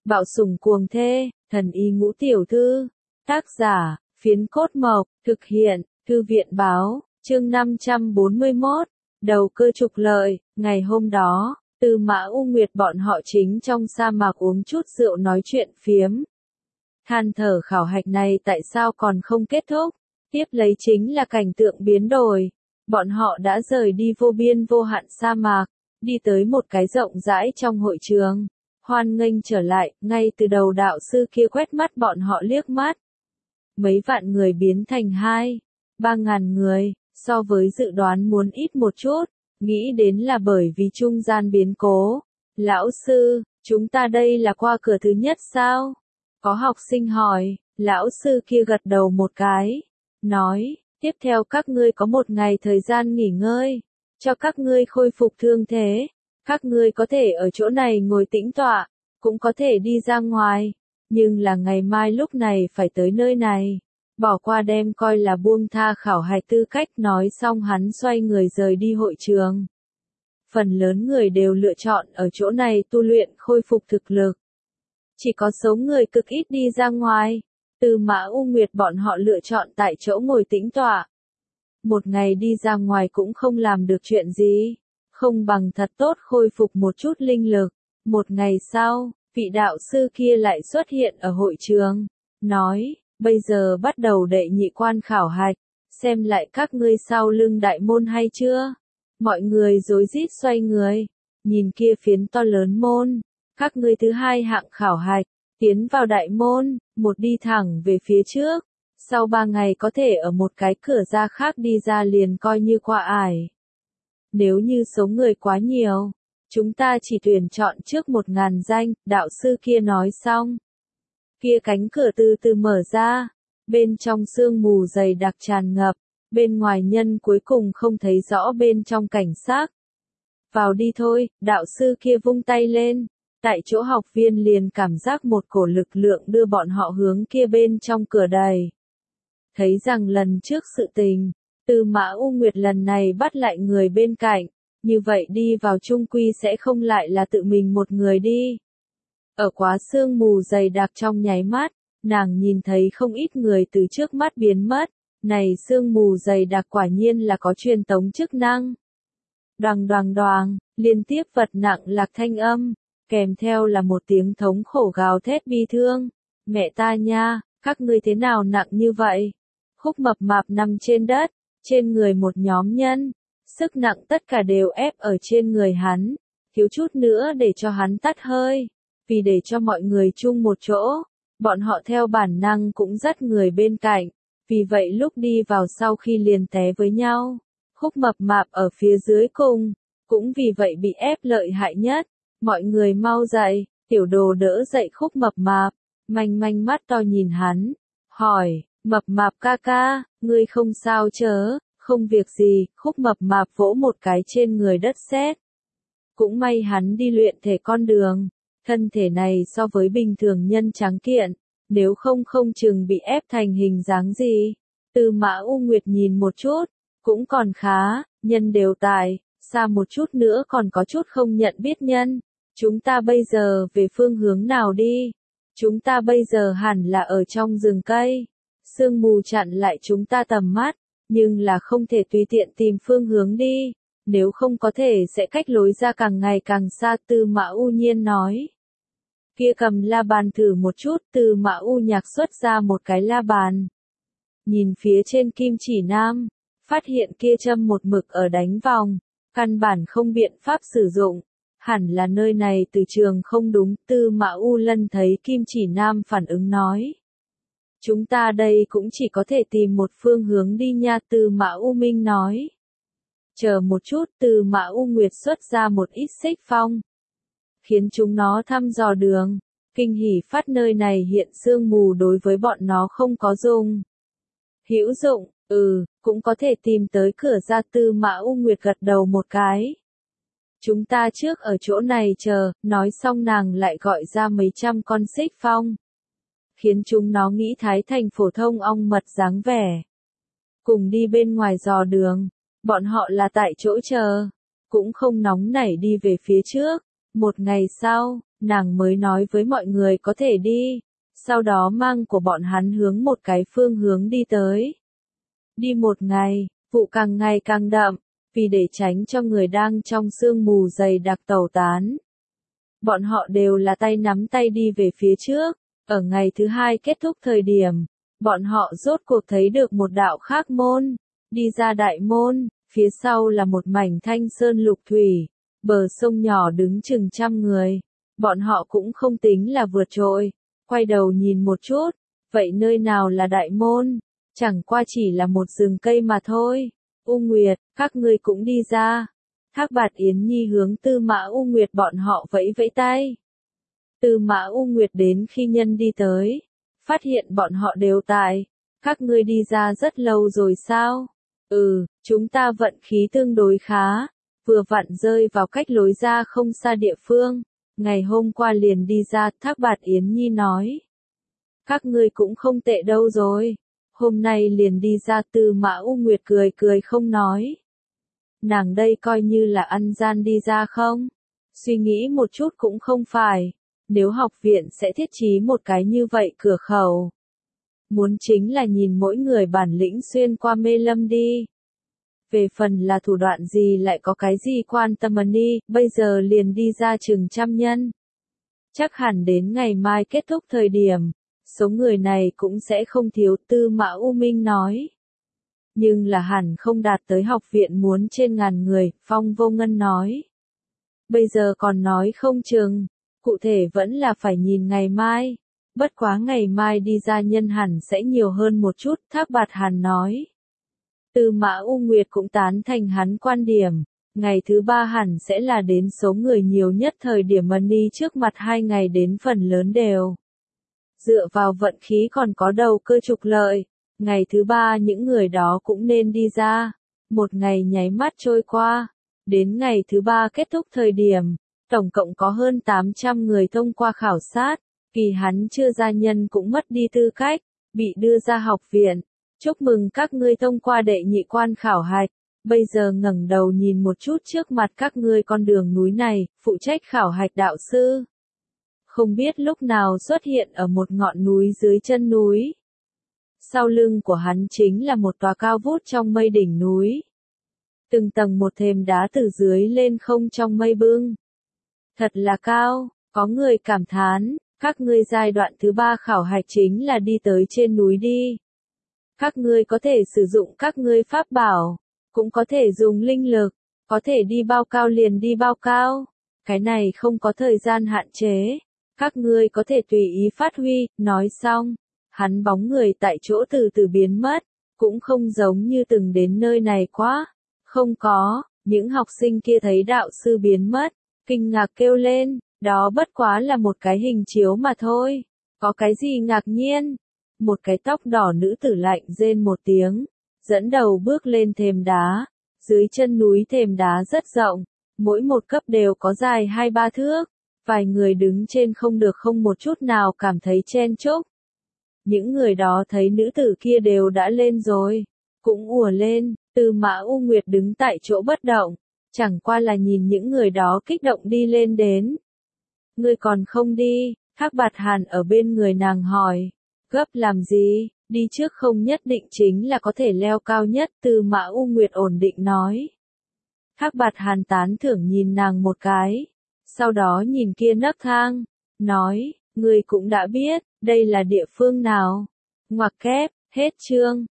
Bạo sủng cuồng thê, thần y ngũ tiểu thư. Tác giả, Phiến Cốt Mộc, thực hiện, Thư viện báo, chương 541, đầu cơ trục lợi. Ngày hôm đó, Tư Mã U Nguyệt bọn họ chính trong sa mạc uống chút rượu nói chuyện phiếm. Than thở khảo hạch này tại sao còn không kết thúc, tiếp lấy chính là cảnh tượng biến đổi. Bọn họ đã rời đi vô biên vô hạn sa mạc, đi tới một cái rộng rãi trong hội trường. Hoan nghênh trở lại, ngay từ đầu đạo sư kia quét mắt bọn họ liếc mắt. Mấy vạn người biến thành 2-3 ngàn người, so với dự đoán muốn ít một chút, nghĩ đến là bởi vì trung gian biến cố. Lão sư, chúng ta đây là qua cửa thứ nhất sao? Có học sinh hỏi, lão sư kia gật đầu một cái, nói, tiếp theo các ngươi có 1 ngày thời gian nghỉ ngơi, cho các ngươi khôi phục thương thế. Các ngươi có thể ở chỗ này ngồi tĩnh tọa, cũng có thể đi ra ngoài, nhưng là ngày mai lúc này phải tới nơi này. Bỏ qua đem coi là buông tha khảo hạch tư cách. Nói xong hắn xoay người rời đi hội trường. Phần lớn người đều lựa chọn ở chỗ này tu luyện khôi phục thực lực. Chỉ có số người cực ít đi ra ngoài. Tư Mã U Nguyệt bọn họ lựa chọn tại chỗ ngồi tĩnh tọa. 1 ngày đi ra ngoài cũng không làm được chuyện gì, không bằng thật tốt khôi phục một chút linh lực. 1 ngày sau, vị đạo sư kia lại xuất hiện ở hội trường, nói, bây giờ bắt đầu đệ nhị quan khảo hạch, xem lại các ngươi sau lưng đại môn hay chưa. Mọi người rối rít xoay người, nhìn kia phiến to lớn môn, các ngươi thứ 2 hạng khảo hạch, tiến vào đại môn, một đi thẳng về phía trước, sau 3 ngày có thể ở một cái cửa ra khác đi ra liền coi như qua ải. Nếu như số người quá nhiều, chúng ta chỉ tuyển chọn trước 1.000 danh, đạo sư kia nói xong. Kia cánh cửa từ từ mở ra, bên trong sương mù dày đặc tràn ngập, bên ngoài nhân cuối cùng không thấy rõ bên trong cảnh sắc. Vào đi thôi, đạo sư kia vung tay lên, tại chỗ học viên liền cảm giác một cổ lực lượng đưa bọn họ hướng kia bên trong cửa đầy. Thấy rằng lần trước sự tình, Tư Mã U Nguyệt lần này bắt lại người bên cạnh, như vậy đi vào chung quy sẽ không lại là tự mình một người đi. Ở quá sương mù dày đặc trong nháy mắt, nàng nhìn thấy không ít người từ trước mắt biến mất, này sương mù dày đặc quả nhiên là có truyền tống chức năng. Đoàng đoàng đoàng, liên tiếp vật nặng lạc thanh âm, kèm theo là một tiếng thống khổ gào thét bi thương. Mẹ ta nha, các ngươi thế nào nặng như vậy? Khúc Mập Mạp nằm trên đất, trên người một nhóm nhân, sức nặng tất cả đều ép ở trên người hắn, thiếu chút nữa để cho hắn tắt hơi. Vì để cho mọi người chung một chỗ, bọn họ theo bản năng cũng dắt người bên cạnh, vì vậy lúc đi vào sau khi liền té với nhau. Khúc Mập Mạp ở phía dưới cùng, cũng vì vậy bị ép lợi hại nhất. Mọi người mau dậy, tiểu đồ đỡ dậy Khúc Mập Mạp, manh manh mắt to nhìn hắn, hỏi, Mập Mạp ca ca, ngươi không sao chớ? Không việc gì. Khúc Mập Mạp vỗ một cái trên người đất sét. Cũng may hắn đi luyện thể con đường, thân thể này so với bình thường nhân trắng kiện, nếu không không chừng bị ép thành hình dáng gì. Tư Mã U Nguyệt nhìn một chút, cũng còn khá, nhân đều tại, xa một chút nữa còn có chút không nhận biết nhân. Chúng ta bây giờ về phương hướng nào đi? Chúng ta bây giờ hẳn là ở trong rừng cây. Sương mù chặn lại chúng ta tầm mắt, nhưng là không thể tùy tiện tìm phương hướng đi, nếu không có thể sẽ cách lối ra càng ngày càng xa. Tư Mã U Nhiên nói. Kia cầm la bàn thử một chút. Tư Mã U Nhạc xuất ra một cái la bàn. Nhìn phía trên kim chỉ nam, phát hiện kia châm một mực ở đánh vòng, căn bản không biện pháp sử dụng. Hẳn là nơi này từ trường không đúng. Tư Mã U Lân thấy kim chỉ nam phản ứng nói. Chúng ta đây cũng chỉ có thể tìm một phương hướng đi nha. Tư Mã U Minh nói. Chờ một chút. Tư Mã U Nguyệt xuất ra một ít xích phong, khiến chúng nó thăm dò đường. Kinh hỉ phát nơi này hiện sương mù đối với bọn nó không có dùng. Hữu dụng, cũng có thể tìm tới cửa ra. Tư Mã U Nguyệt gật đầu một cái. Chúng ta trước ở chỗ này chờ. Nói xong nàng lại gọi ra mấy trăm con xích phong, khiến chúng nó nghĩ thái thành phổ thông ong mật dáng vẻ. Cùng đi bên ngoài dò đường, bọn họ là tại chỗ chờ, cũng không nóng nảy đi về phía trước. 1 ngày sau, nàng mới nói với mọi người có thể đi, sau đó mang của bọn hắn hướng một cái phương hướng đi tới. Đi một ngày, vụ càng ngày càng đậm, vì để tránh cho người đang trong sương mù dày đặc tẩu tán. Bọn họ đều là tay nắm tay đi về phía trước, ở ngày thứ hai kết thúc thời điểm, bọn họ rốt cuộc thấy được một đạo khác môn, đi ra đại môn, phía sau là một mảnh thanh sơn lục thủy, bờ sông nhỏ đứng chừng trăm người, bọn họ cũng không tính là vượt trội, quay đầu nhìn một chút, vậy nơi nào là đại môn, chẳng qua chỉ là một rừng cây mà thôi. U Nguyệt, các ngươi cũng đi ra. Thác Bạt Yến Nhi hướng Tư Mã U Nguyệt bọn họ vẫy vẫy tay. Tư Mã U Nguyệt đến khi nhân đi tới, phát hiện bọn họ đều tại. Các ngươi đi ra rất lâu rồi sao? Chúng ta vận khí tương đối khá, vừa vặn rơi vào cách lối ra không xa địa phương. Ngày hôm qua liền đi ra, Thác Bạt Yến Nhi nói. Các ngươi cũng không tệ đâu rồi. Hôm nay liền đi ra. Tư Mã U Nguyệt cười cười không nói. Nàng đây coi như là ăn gian đi ra không? Suy nghĩ một chút cũng không phải. Nếu học viện sẽ thiết trí một cái như vậy cửa khẩu. Muốn chính là nhìn mỗi người bản lĩnh xuyên qua mê lâm đi. Về phần là thủ đoạn gì lại có cái gì quan tâm đi, bây giờ liền đi ra chừng trăm nhân. Chắc hẳn đến ngày mai kết thúc thời điểm, số người này cũng sẽ không thiếu. Tư Mã U Minh nói. Nhưng là hẳn không đạt tới học viện muốn trên ngàn người, Phong Vô Ngân nói. Bây giờ còn nói không chừng, cụ thể vẫn là phải nhìn ngày mai. Bất quá ngày mai đi ra nhân hẳn sẽ nhiều hơn một chút, Thác Bạt Hàn nói. Tư Mã U Nguyệt cũng tán thành hắn quan điểm, ngày thứ ba hẳn sẽ là đến số người nhiều nhất thời điểm đi trước mặt 2 ngày đến phần lớn đều. Dựa vào vận khí còn có đầu cơ trục lợi, ngày thứ ba những người đó cũng nên đi ra. Một ngày nháy mắt trôi qua, đến ngày thứ ba kết thúc thời điểm, tổng cộng có hơn 800 người thông qua khảo sát, kỳ hắn chưa gia nhân cũng mất đi tư cách, bị đưa ra học viện. Chúc mừng các ngươi thông qua đệ nhị quan khảo hạch, bây giờ ngẩng đầu nhìn một chút trước mặt các ngươi con đường núi này, phụ trách khảo hạch đạo sư. Không biết lúc nào xuất hiện ở một ngọn núi dưới chân núi. Sau lưng của hắn chính là một tòa cao vút trong mây đỉnh núi. Từng tầng một thềm đá từ dưới lên không trong mây bưng. Thật là cao, có người cảm thán, các ngươi giai đoạn thứ 3 khảo hạch chính là đi tới trên núi đi. Các ngươi có thể sử dụng các ngươi pháp bảo, cũng có thể dùng linh lực, có thể đi bao cao liền đi bao cao. Cái này không có thời gian hạn chế, các ngươi có thể tùy ý phát huy. Nói xong, hắn bóng người tại chỗ từ từ biến mất, cũng không giống như từng đến nơi này quá. Không có, những học sinh kia thấy đạo sư biến mất, kinh ngạc kêu lên, đó bất quá là một cái hình chiếu mà thôi, có cái gì ngạc nhiên. Một cái tóc đỏ nữ tử lạnh rên một tiếng, dẫn đầu bước lên thềm đá. Dưới chân núi thềm đá rất rộng, mỗi một cấp đều có dài 2-3 thước, vài người đứng trên không được không một chút nào cảm thấy chen chúc. Những người đó thấy nữ tử kia đều đã lên rồi, cũng ùa lên. Tư Mã U Nguyệt đứng tại chỗ bất động, chẳng qua là nhìn những người đó kích động đi lên đến. Ngươi còn không đi? Thác Bạt Hàn ở bên người nàng hỏi. Gấp làm gì, đi trước không nhất định chính là có thể leo cao nhất. Tư Mã U Nguyệt ổn định nói. Thác Bạt Hàn tán thưởng nhìn nàng một cái, sau đó nhìn kia nấc thang, nói, ngươi cũng đã biết, đây là địa phương nào. Ngoặc kép, hết chương.